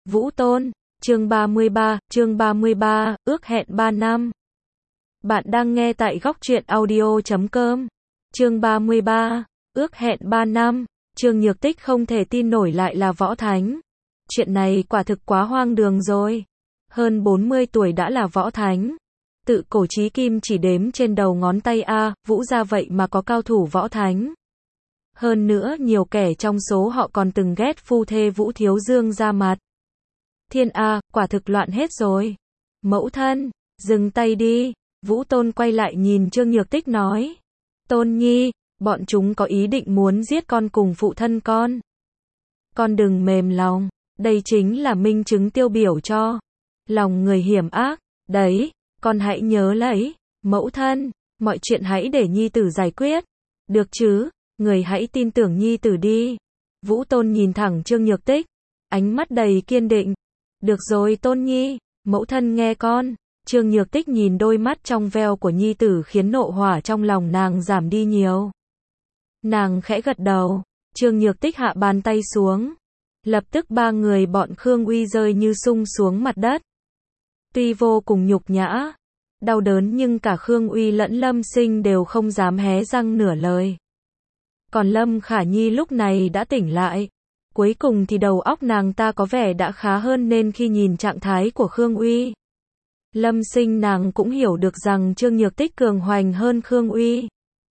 Vũ Tôn, chương 33, ước hẹn 3 năm. Bạn đang nghe tại góc truyện audio.com. Chương 33, ước hẹn 3 năm. Trương Nhược Tích không thể tin nổi lại là võ thánh. Chuyện này quả thực quá hoang đường rồi. Hơn 40 tuổi đã là võ thánh. Tự cổ chí kim chỉ đếm trên đầu ngón tay a, Vũ gia vậy mà có cao thủ võ thánh. Hơn nữa nhiều kẻ trong số họ còn từng ghét phu thê Vũ Thiếu Dương ra mặt. Thiên a, quả thực loạn hết rồi. Mẫu thân, dừng tay đi. Vũ Tôn quay lại nhìn Trương Nhược Tích nói. Tôn nhi, bọn chúng có ý định muốn giết con cùng phụ thân con. Con đừng mềm lòng, đây chính là minh chứng tiêu biểu cho lòng người hiểm ác. Đấy, con hãy nhớ lấy. Mẫu thân, mọi chuyện hãy để nhi tử giải quyết. Được chứ, người hãy tin tưởng nhi tử đi. Vũ Tôn nhìn thẳng Trương Nhược Tích, ánh mắt đầy kiên định. Được rồi Tôn nhi, mẫu thân nghe con. Trương Nhược Tích nhìn đôi mắt trong veo của nhi tử khiến nộ hỏa trong lòng nàng giảm đi nhiều. Nàng khẽ gật đầu, Trương Nhược Tích hạ bàn tay xuống. Lập tức ba người bọn Khương Uy rơi như sung xuống mặt đất. Tuy vô cùng nhục nhã, đau đớn nhưng cả Khương Uy lẫn Lâm Sinh đều không dám hé răng nửa lời. Còn Lâm Khả Nhi lúc này đã tỉnh lại. Cuối cùng thì đầu óc nàng ta có vẻ đã khá hơn nên khi nhìn trạng thái của Khương Uy, Lâm Sinh nàng cũng hiểu được rằng Trương Nhược Tích cường hoành hơn Khương Uy.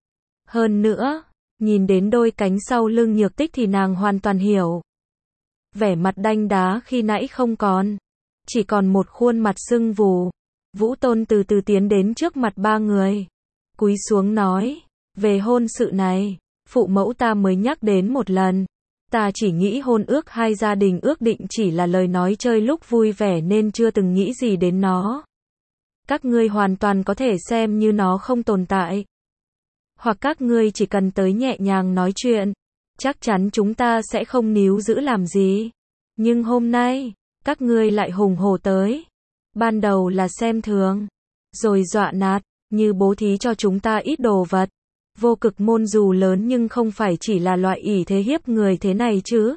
Hơn nữa, nhìn đến đôi cánh sau lưng Nhược Tích thì nàng hoàn toàn hiểu. Vẻ mặt đanh đá khi nãy không còn, chỉ còn một khuôn mặt sưng vù. Vũ Tôn từ từ tiến đến trước mặt ba người, cúi xuống nói, về hôn sự này, phụ mẫu ta mới nhắc đến một lần. Ta chỉ nghĩ hôn ước hai gia đình ước định chỉ là lời nói chơi lúc vui vẻ nên chưa từng nghĩ gì đến nó. Các ngươi hoàn toàn có thể xem như nó không tồn tại. Hoặc các ngươi chỉ cần tới nhẹ nhàng nói chuyện. Chắc chắn chúng ta sẽ không níu giữ làm gì. Nhưng hôm nay, các ngươi lại hùng hổ tới. Ban đầu là xem thường, rồi dọa nạt, như bố thí cho chúng ta ít đồ vật. Vô Cực Môn dù lớn nhưng không phải chỉ là loại ỷ thế hiếp người thế này chứ.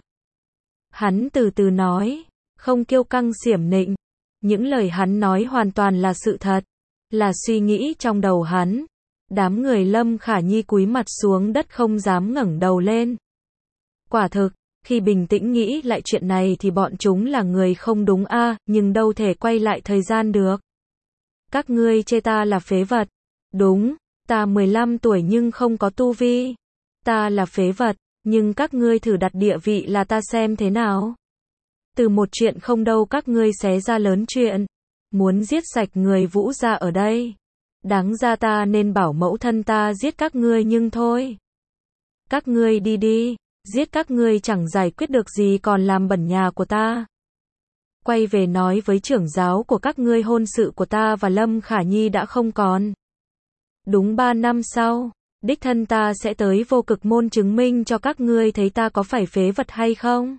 Hắn từ từ nói, không kiêu căng xiểm nịnh. Những lời hắn nói hoàn toàn là sự thật, là suy nghĩ trong đầu hắn. Đám người Lâm Khả Nhi cúi mặt xuống đất không dám ngẩng đầu lên. Quả thực, khi bình tĩnh nghĩ lại chuyện này thì bọn chúng là người không đúng a, nhưng đâu thể quay lại thời gian được. Các ngươi chê ta là phế vật. Đúng. Ta 15 tuổi nhưng không có tu vi. Ta là phế vật, nhưng các ngươi thử đặt địa vị là ta xem thế nào. Từ một chuyện không đâu các ngươi xé ra lớn chuyện. Muốn giết sạch người Vũ gia ở đây. Đáng ra ta nên bảo mẫu thân ta giết các ngươi nhưng thôi. Các ngươi đi đi, giết các ngươi chẳng giải quyết được gì còn làm bẩn nhà của ta. Quay về nói với trưởng giáo của các ngươi hôn sự của ta và Lâm Khả Nhi đã không còn. Đúng 3 năm sau, đích thân ta sẽ tới Vô Cực Môn chứng minh cho các ngươi thấy ta có phải phế vật hay không.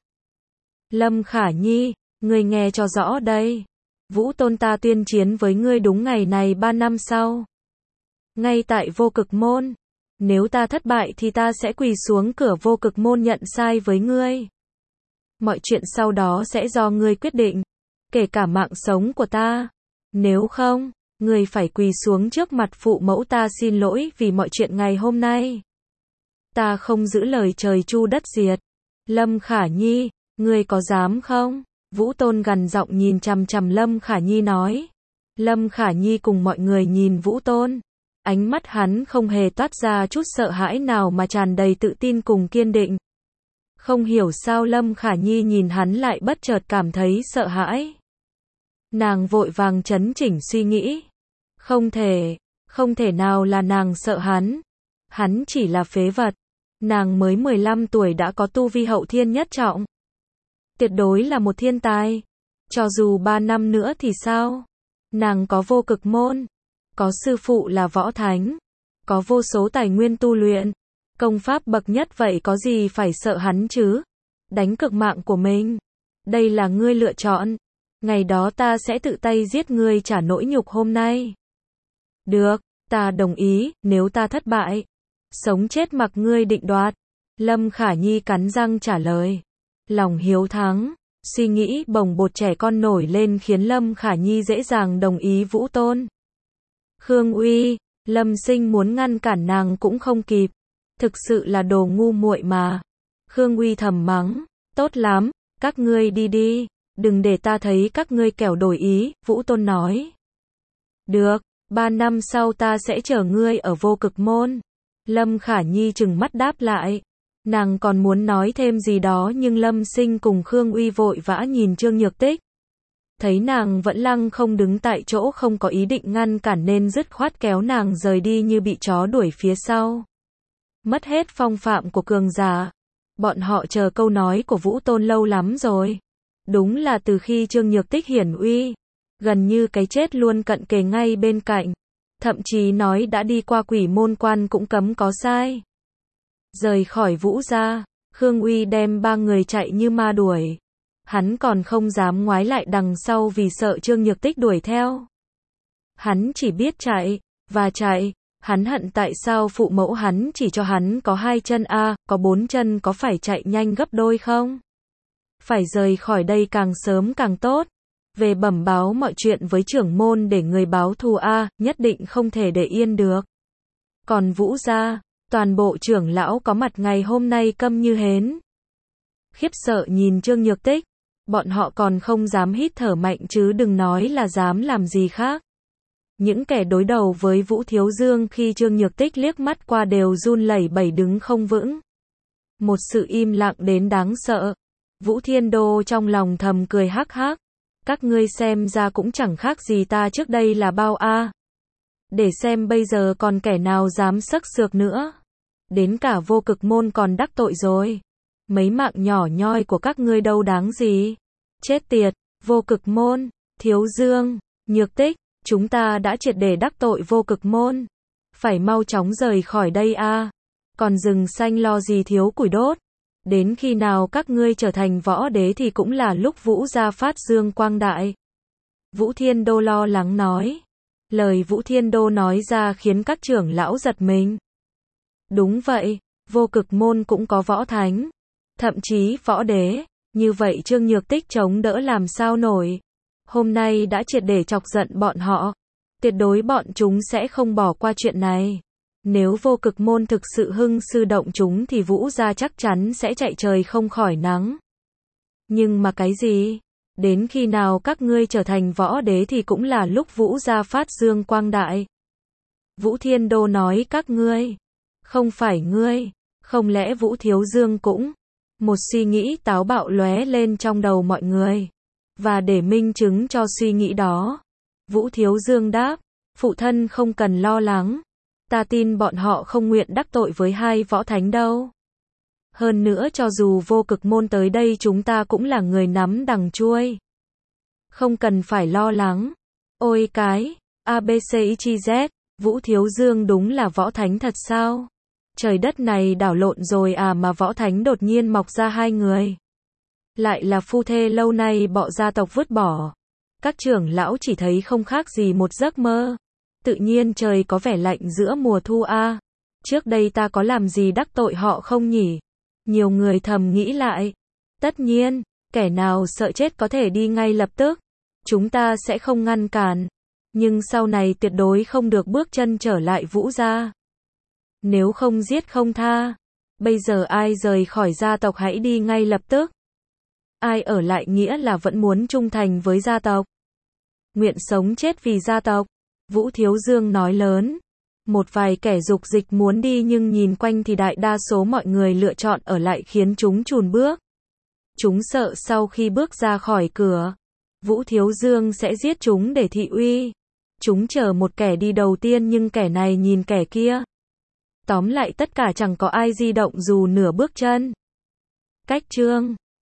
Lâm Khả Nhi, ngươi nghe cho rõ đây. Vũ Tôn ta tuyên chiến với ngươi đúng ngày này 3 năm sau. Ngay tại Vô Cực Môn. Nếu ta thất bại thì ta sẽ quỳ xuống cửa Vô Cực Môn nhận sai với ngươi. Mọi chuyện sau đó sẽ do ngươi quyết định. Kể cả mạng sống của ta. Nếu không, ngươi phải quỳ xuống trước mặt phụ mẫu ta xin lỗi vì mọi chuyện ngày hôm nay. Ta không giữ lời trời chu đất diệt. Lâm Khả Nhi, ngươi có dám không? Vũ Tôn gằn giọng nhìn chằm chằm Lâm Khả Nhi nói. Lâm Khả Nhi cùng mọi người nhìn Vũ Tôn. Ánh mắt hắn không hề toát ra chút sợ hãi nào mà tràn đầy tự tin cùng kiên định. Không hiểu sao Lâm Khả Nhi nhìn hắn lại bất chợt cảm thấy sợ hãi. Nàng vội vàng trấn chỉnh suy nghĩ. Không thể nào là nàng sợ hắn. Hắn chỉ là phế vật. Nàng mới 15 tuổi đã có tu vi hậu thiên nhất trọng. Tuyệt đối là một thiên tài. Cho dù 3 năm nữa thì sao? Nàng có Vô Cực Môn. Có sư phụ là võ thánh. Có vô số tài nguyên tu luyện. Công pháp bậc nhất vậy có gì phải sợ hắn chứ? Đánh cược mạng của mình. Đây là ngươi lựa chọn. Ngày đó ta sẽ tự tay giết ngươi trả nỗi nhục hôm nay. Được, ta đồng ý, nếu ta thất bại. Sống chết mặc ngươi định đoạt. Lâm Khả Nhi cắn răng trả lời. Lòng hiếu thắng, Suy nghĩ bồng bột trẻ con nổi lên khiến Lâm Khả Nhi dễ dàng đồng ý Vũ Tôn. Khương Uy, Lâm Sinh muốn ngăn cản nàng cũng không kịp. Thực sự là đồ ngu muội mà. Khương Uy thầm mắng, tốt lắm, các ngươi đi đi, đừng để ta thấy các ngươi kẻo đổi ý, Vũ Tôn nói. Được, 3 năm sau ta sẽ chở ngươi ở Vô Cực Môn. Lâm Khả Nhi trừng mắt đáp lại. Nàng còn muốn nói thêm gì đó nhưng Lâm Sinh cùng Khương Uy vội vã nhìn Trương Nhược Tích. Thấy nàng vẫn lăng không đứng tại chỗ không có ý định ngăn cản nên dứt khoát kéo nàng rời đi như bị chó đuổi phía sau. Mất hết phong phạm của cường giả. Bọn họ chờ câu nói của Vũ Tôn lâu lắm rồi. Đúng là từ khi Trương Nhược Tích hiển uy, gần như cái chết luôn cận kề ngay bên cạnh. Thậm chí nói đã đi qua Quỷ Môn Quan cũng cấm có sai. Rời khỏi Vũ gia, Khương Uy đem 3 người chạy như ma đuổi. Hắn còn không dám ngoái lại đằng sau vì sợ Trương Nhược Tích đuổi theo. Hắn chỉ biết chạy, và chạy. Hắn hận tại sao phụ mẫu hắn chỉ cho hắn có 2 chân có 4 chân có phải chạy nhanh gấp đôi không? Phải rời khỏi đây càng sớm càng tốt. Về bẩm báo mọi chuyện với trưởng môn để người báo thù nhất định không thể để yên được. Còn Vũ gia, toàn bộ trưởng lão có mặt ngày hôm nay câm như hến. Khiếp sợ nhìn Trương Nhược Tích, bọn họ còn không dám hít thở mạnh chứ đừng nói là dám làm gì khác. Những kẻ đối đầu với Vũ Thiếu Dương khi Trương Nhược Tích liếc mắt qua đều run lẩy bẩy đứng không vững. Một sự im lặng đến đáng sợ. Vũ Thiên Đô trong lòng thầm cười hắc hắc. Các ngươi xem ra cũng chẳng khác gì ta trước đây là bao Để xem bây giờ còn kẻ nào dám xấc xược nữa. Đến cả Vô Cực Môn còn đắc tội rồi. Mấy mạng nhỏ nhoi của các ngươi đâu đáng gì. Chết tiệt, Vô Cực Môn, Thiếu Dương, Nhược Tích, chúng ta đã triệt để đắc tội Vô Cực Môn. Phải mau chóng rời khỏi đây Còn rừng xanh lo gì thiếu củi đốt. Đến khi nào các ngươi trở thành võ đế thì cũng là lúc Vũ gia phát dương quang đại. Vũ Thiên Đô lo lắng nói. Lời Vũ Thiên Đô nói ra khiến các trưởng lão giật mình. Đúng vậy, Vô Cực Môn cũng có võ thánh. Thậm chí võ đế. Như vậy Trương Nhược Tích chống đỡ làm sao nổi. Hôm nay đã triệt để chọc giận bọn họ. Tuyệt đối bọn chúng sẽ không bỏ qua chuyện này. Nếu Vô Cực Môn thực sự hưng sư động chúng thì Vũ gia chắc chắn sẽ chạy trời không khỏi nắng. Nhưng mà cái gì? Đến khi nào các ngươi trở thành võ đế thì cũng là lúc Vũ gia phát dương quang đại. Vũ Thiên Đô nói các ngươi. Không phải ngươi. Không lẽ Vũ Thiếu Dương cũng? Một suy nghĩ táo bạo lóe lên trong đầu mọi người. Và để minh chứng cho suy nghĩ đó, Vũ Thiếu Dương đáp, phụ thân không cần lo lắng. Ta tin bọn họ không nguyện đắc tội với 2 võ thánh đâu. Hơn nữa cho dù Vô Cực Môn tới đây chúng ta cũng là người nắm đằng chuôi. Không cần phải lo lắng. Ôi cái, ABCXYZ, Vũ Thiếu Dương đúng là võ thánh thật sao? Trời đất này đảo lộn rồi mà võ thánh đột nhiên mọc ra 2 người. Lại là phu thê lâu nay bọ gia tộc vứt bỏ. Các trưởng lão chỉ thấy không khác gì một giấc mơ. Tự nhiên trời có vẻ lạnh giữa mùa thu Trước đây ta có làm gì đắc tội họ không nhỉ? Nhiều người thầm nghĩ lại. Tất nhiên, kẻ nào sợ chết có thể đi ngay lập tức. Chúng ta sẽ không ngăn cản. Nhưng sau này tuyệt đối không được bước chân trở lại Vũ gia. Nếu không giết không tha. Bây giờ ai rời khỏi gia tộc hãy đi ngay lập tức. Ai ở lại nghĩa là vẫn muốn trung thành với gia tộc. Nguyện sống chết vì gia tộc. Vũ Thiếu Dương nói lớn. Một vài kẻ dục dịch muốn đi nhưng nhìn quanh thì đại đa số mọi người lựa chọn ở lại khiến chúng chùn bước. Chúng sợ sau khi bước ra khỏi cửa, Vũ Thiếu Dương sẽ giết chúng để thị uy. Chúng chờ một kẻ đi đầu tiên nhưng kẻ này nhìn kẻ kia. Tóm lại tất cả chẳng có ai di động dù nửa bước chân. Cách chương